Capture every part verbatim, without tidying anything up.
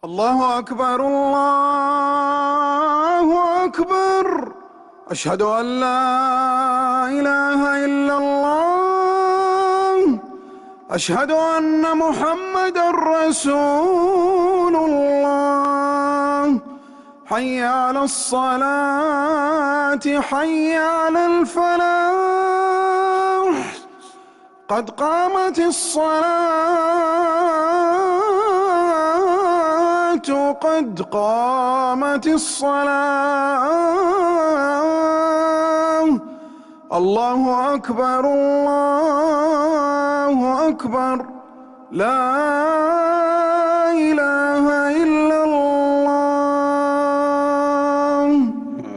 الله أكبر الله أكبر. أشهد أن لا إله إلا الله. أشهد أن محمدًا رسول الله. حي على الصلاة حي على الفلاح. قد قامت الصلاة قد قامت الصلاة. الله أكبر الله أكبر. لا إله إلا الله.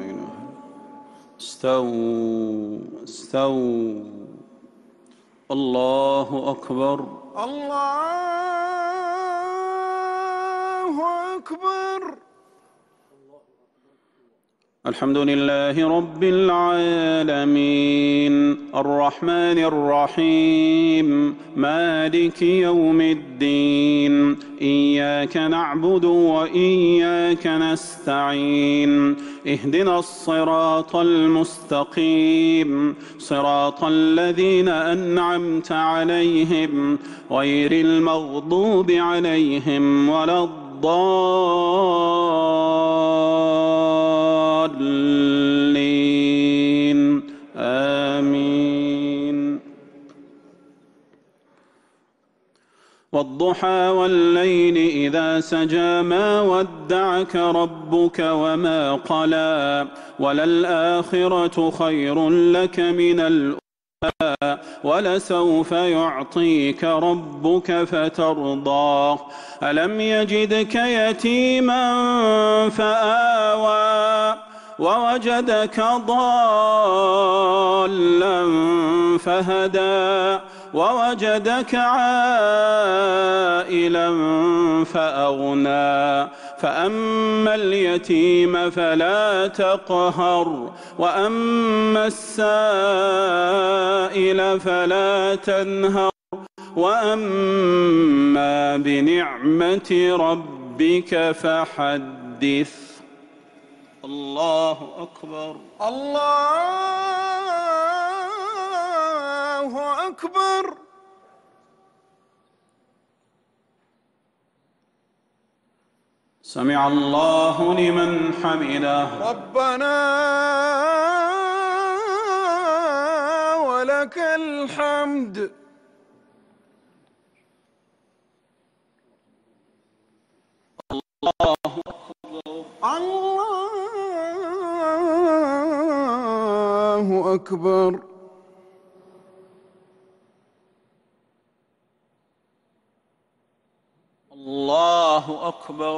استووا استووا. الله أكبر الله أكبر. الحمد لله رب العالمين الرحمن الرحيم مالك يوم الدين. إياك نعبد وإياك نستعين. اهدنا الصراط المستقيم صراط الذين أنعمت عليهم غير المغضوب عليهم ولا الضالين. آمين. والضحى والليل إذا سجى ما ودعك ربك وما قلى وللآخرة خير لك من الأولى ولسوف يعطيك ربك فترضى. ألم يجدك يتيما فآوى ووجدك ضالا فهدى ووجدك عائلا فأغنى. فأما اليتيم فلا تقهر وأما السائل فلا تنهر وأما بنعمة ربك فحدث. الله أكبر الله أكبر. سمع الله لمن حمده. ربنا ولك الحمد. الله أكبر الله أكبر. الله أكبر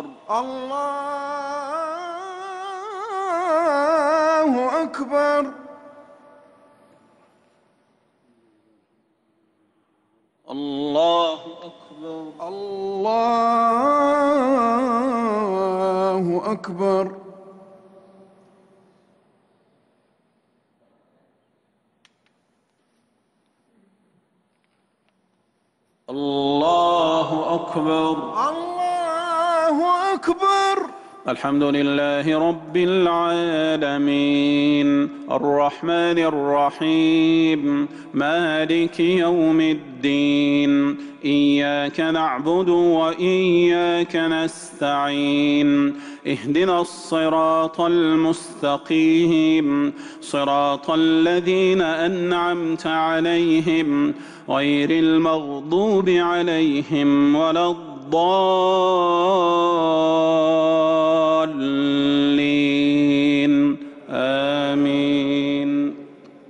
الله أكبر. الله أكبر الله أكبر. الله أكبر الله أكبر. الحمد لله رب العالمين الرحمن الرحيم مالك يوم الدين. إياك نعبد وإياك نستعين. اهدنا الصراط المستقيم صراط الذين أنعمت عليهم غير المغضوب عليهم ولا الضالين. آمين.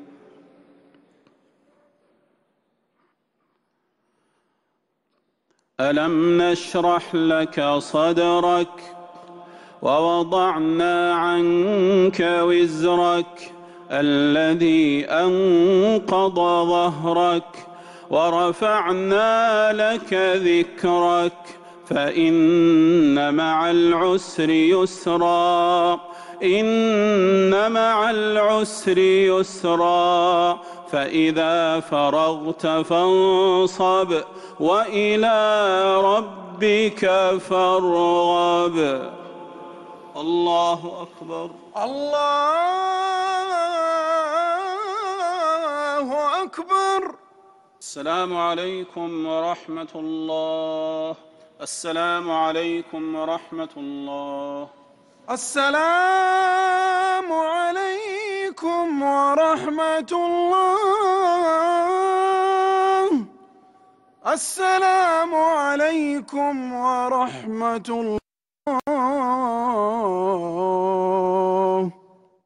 ألم نشرح لك صدرك ووضعنا عنك وزرك الذي أنقض ظهرك ورفعنا لك ذكرك فإن مع العسر يسرا إن مع العسر يسرا فإذا فرغت فانصب وإلى ربك ربك فارغب. الله أكبر. الله أكبر. السلام عليكم ورحمة الله. السلام عليكم ورحمة الله. السلام عليكم ورحمة الله. السلام عليكم ورحمة الله.